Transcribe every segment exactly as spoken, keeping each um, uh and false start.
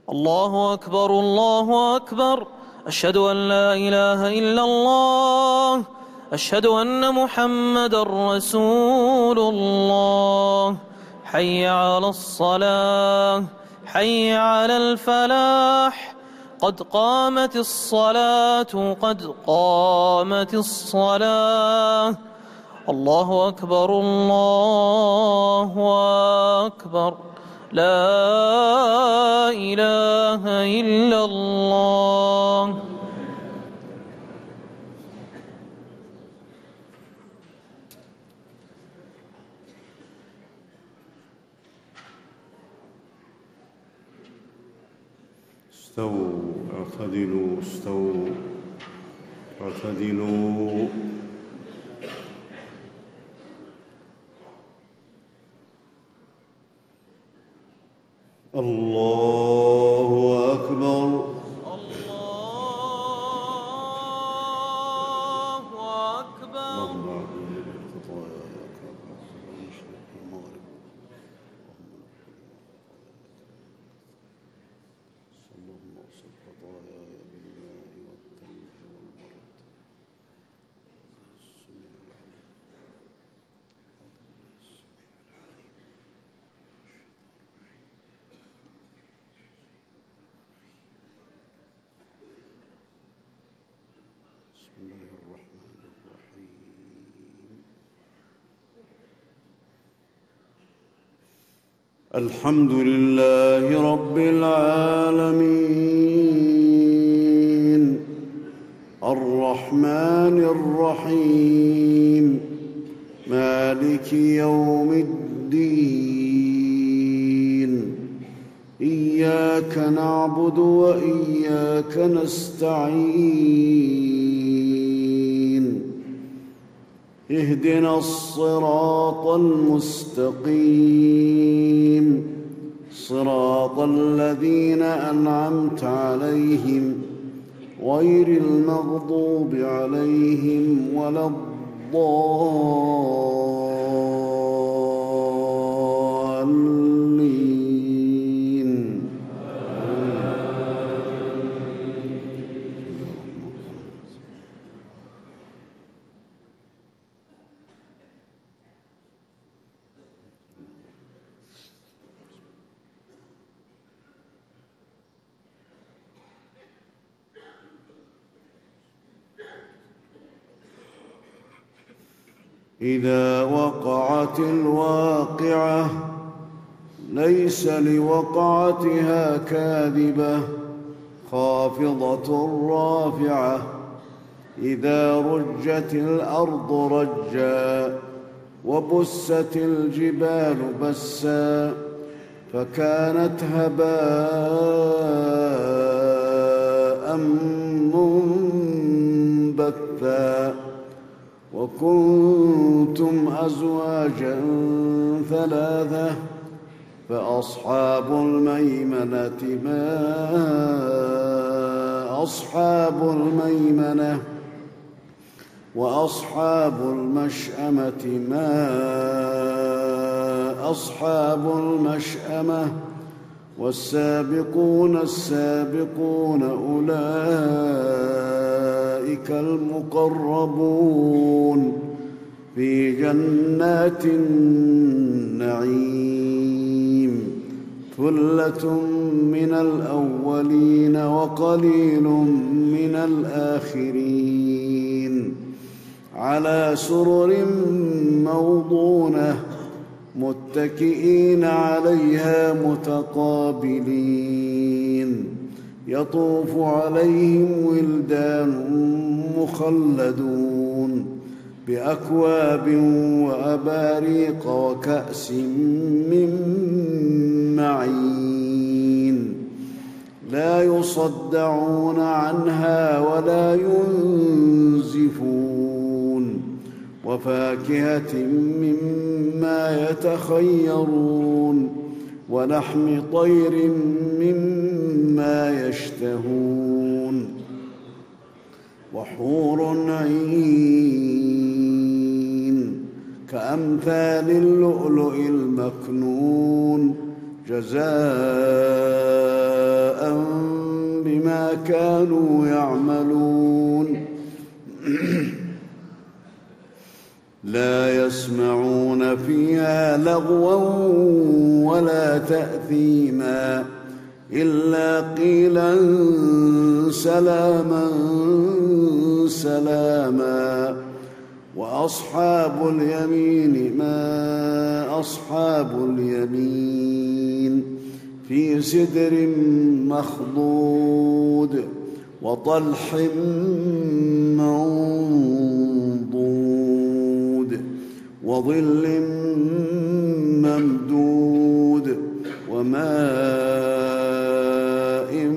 الله أكبر الله أكبر. أشهد أن لا إله إلا الله. أشهد أن محمدًا رسول الله. حي على الصلاة، حي على الفلاح، قد قامت الصلاة، قد قامت الصلاة. الله أكبر الله أكبر. لا إله إلا الله. استووا اعتدلوا استووا اعتدلوا. الله أكبر. الله أكبر. الحمد لله رب العالمين الرحمن الرحيم مالك يوم الدين. إياك نعبد وإياك نستعين. اهدنا الصراط المستقيم صراط الذين أنعمت عليهم غير المغضوب عليهم ولا الضالين. إذا وقعت الواقعة ليس لوقعتها كاذبة خافضة رافعة. إذا رجت الأرض رجا وبست الجبال بسا فكانت هباء منبثا. وكنتم أزواجا ثلاثة فأصحاب الميمنة ما أصحاب الميمنة وأصحاب المشأمة ما أصحاب المشأمة. والسابقون السابقون أولئك المقربون في جنات النعيم. ثلة من الأولين وقليل من الآخرين. على سرر موضونة متكئين عليها متقابلين. يطوف عليهم ولدان مخلدون بأكواب وأباريق وكأس من معين. لا يصدعون عنها ولا ينزفون. وفاكهة مما يتخيرون ولحم طير مما يشتهون. وحور عين كأمثال اللؤلؤ المكنون جزاء كانوا يعملون لا يسمعون فيها لغوا ولا تأثيما إلا قيلا سلاما سلاما وأصحاب اليمين ما أصحاب اليمين في سدر مخضود وطلح منضود وظل ممدود وماء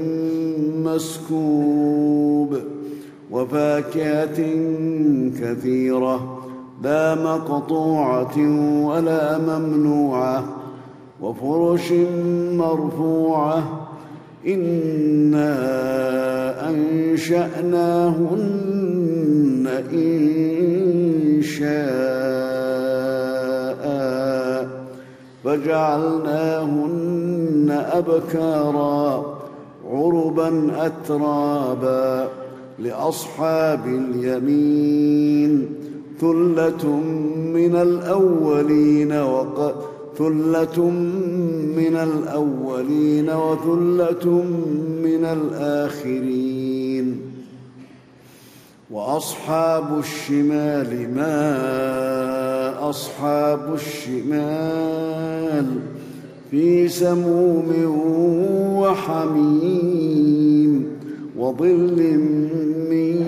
مسكوب وفاكهة كثيرة لا مقطوعة ولا ممنوعة وفرش مرفوعة إنا أنشأناهن إن شاء فجعلناهن أبكارا عربا أترابا لأصحاب اليمين ثلة من الأولين وق ثلة من الأولين وثلة من الآخرين وأصحاب الشمال ما أصحاب الشمال في سموم وحميم وظل من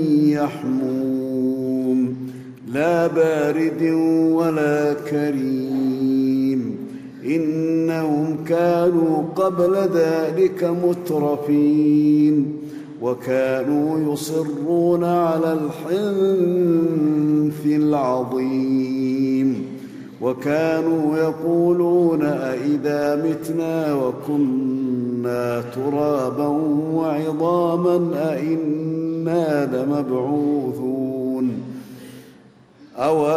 يحموم لا بارد ولا كريم إنهم كانوا قبل ذلك مترفين وكانوا يصرون على الحنث العظيم وكانوا يقولون أئذا متنا وكنا ترابا وعظاما أئنا لمبعوثون أو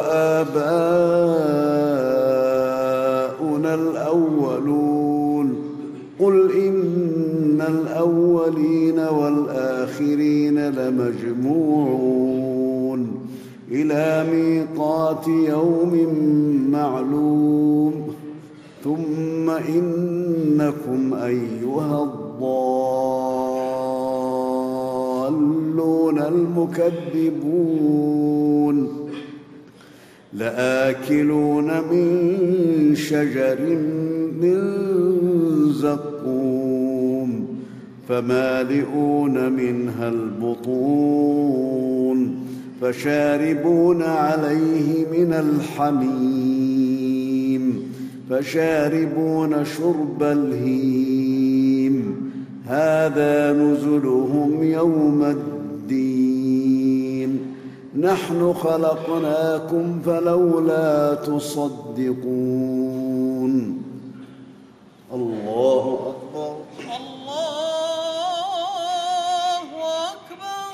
آباؤنا الأولون قل إن الأولين والآخرين لمجموعون إلى ميقات يوم معلوم ثم إنكم أيها الضالون المكذبون لآكلون من شجر من زقوم فمالئون منها البطون فشاربون عليه من الحميم فشاربون شرب الهيم هذا نزلهم يوم الدين نحن خلقناكم فلولا تصدقون الله أكبر الله أكبر.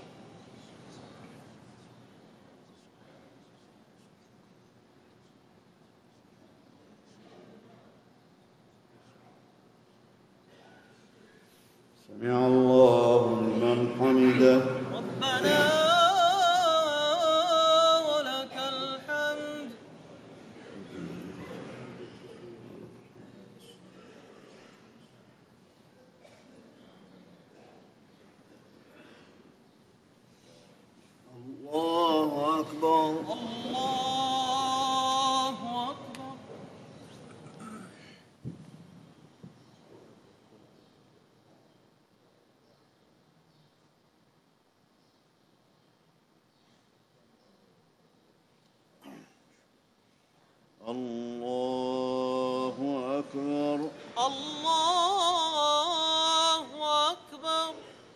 سمع الله لمن حمده ربنا ولك الحمد. الله أكبر الله أكبر. الله أكبر الله أكبر.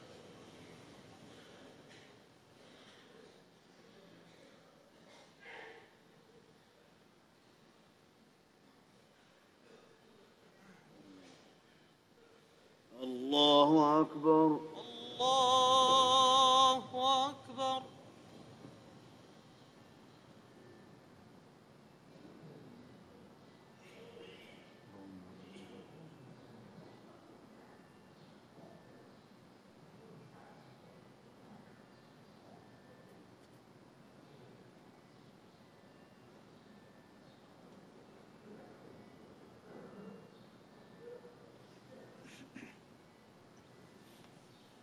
الله أكبر الله أكبر.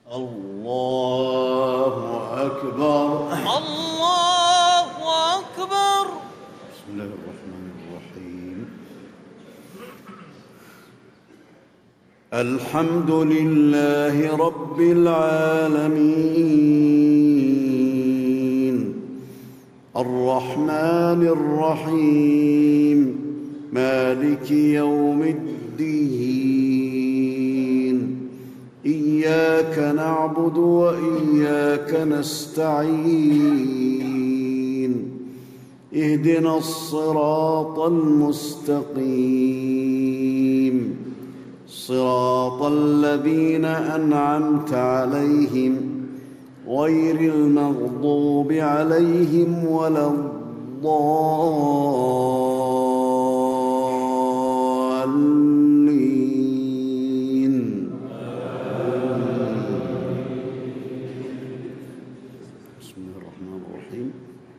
الله أكبر. الله أكبر. بسم الله الرحمن الرحيم. الحمد لله رب العالمين الرحمن الرحيم مالك يوم الدين إياك نعبد وإياك نستعين اهدنا الصراط المستقيم صراط الذين أنعمت عليهم غير المغضوب عليهم ولا الضالين. بسم الله الرحمن الرحيم.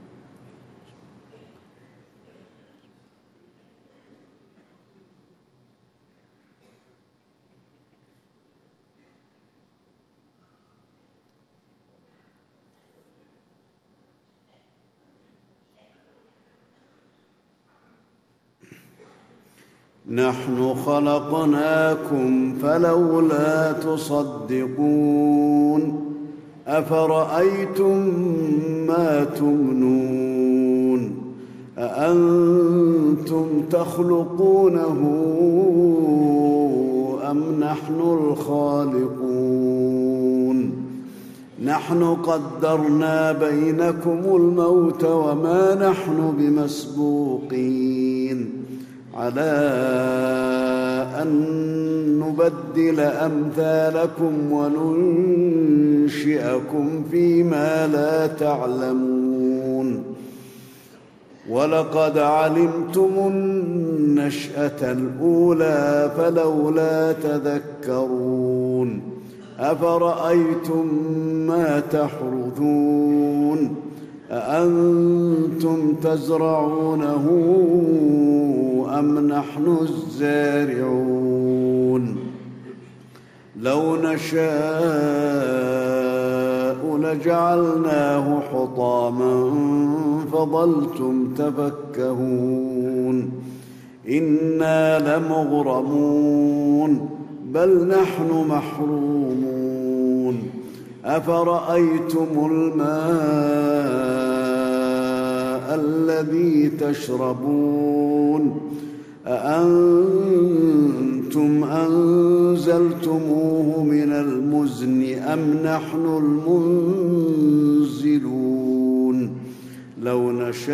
نحن خلقناكم فلولا تصدقون أفرأيتم ما تمنون أأنتم تخلقونه أم نحن الخالقون نحن قدرنا بينكم الموت وما نحن بمسبوقين على أن نبدل أمثالكم وننشئكم فيما لا تعلمون ولقد علمتم النشأة الأولى فلولا تذكرون أفرأيتم ما تحرثون أأنتم تزرعونه أم نحن الزارعون لو نشاء لجعلناه حطاما فظلتم تفكهون إنا لمغرمون بل نحن محرومون أفرأيتم الماء الذي تشربون أأنتم أنزلتموه من المزن أم نحن المنزلون لو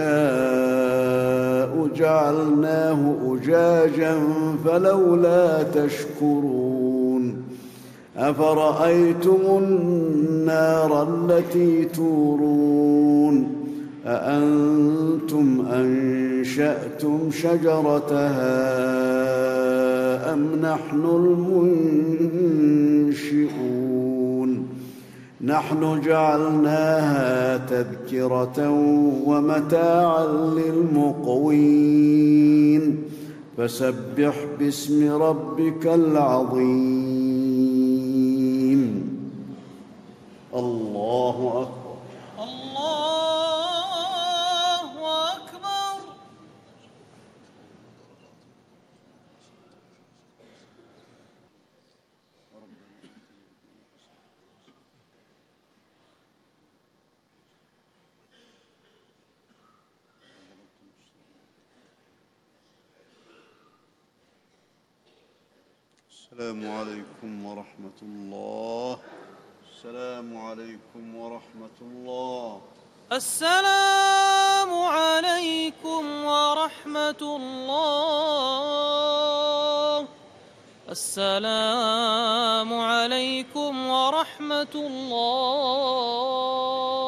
نشاء جعلناه أجاجا فلولا تشكرون أفرأيتم النار التي تورون أأنتم أنشأتم شجرتها أم نحن المنشئون نحن جعلناها تذكرة ومتاعا للمقوين فسبح باسم ربك العظيم. الله أكبر. الله أكبر. السلام عليكم ورحمة الله. السلام عليكم ورحمة الله. السلام عليكم ورحمة الله. السلام عليكم ورحمة الله.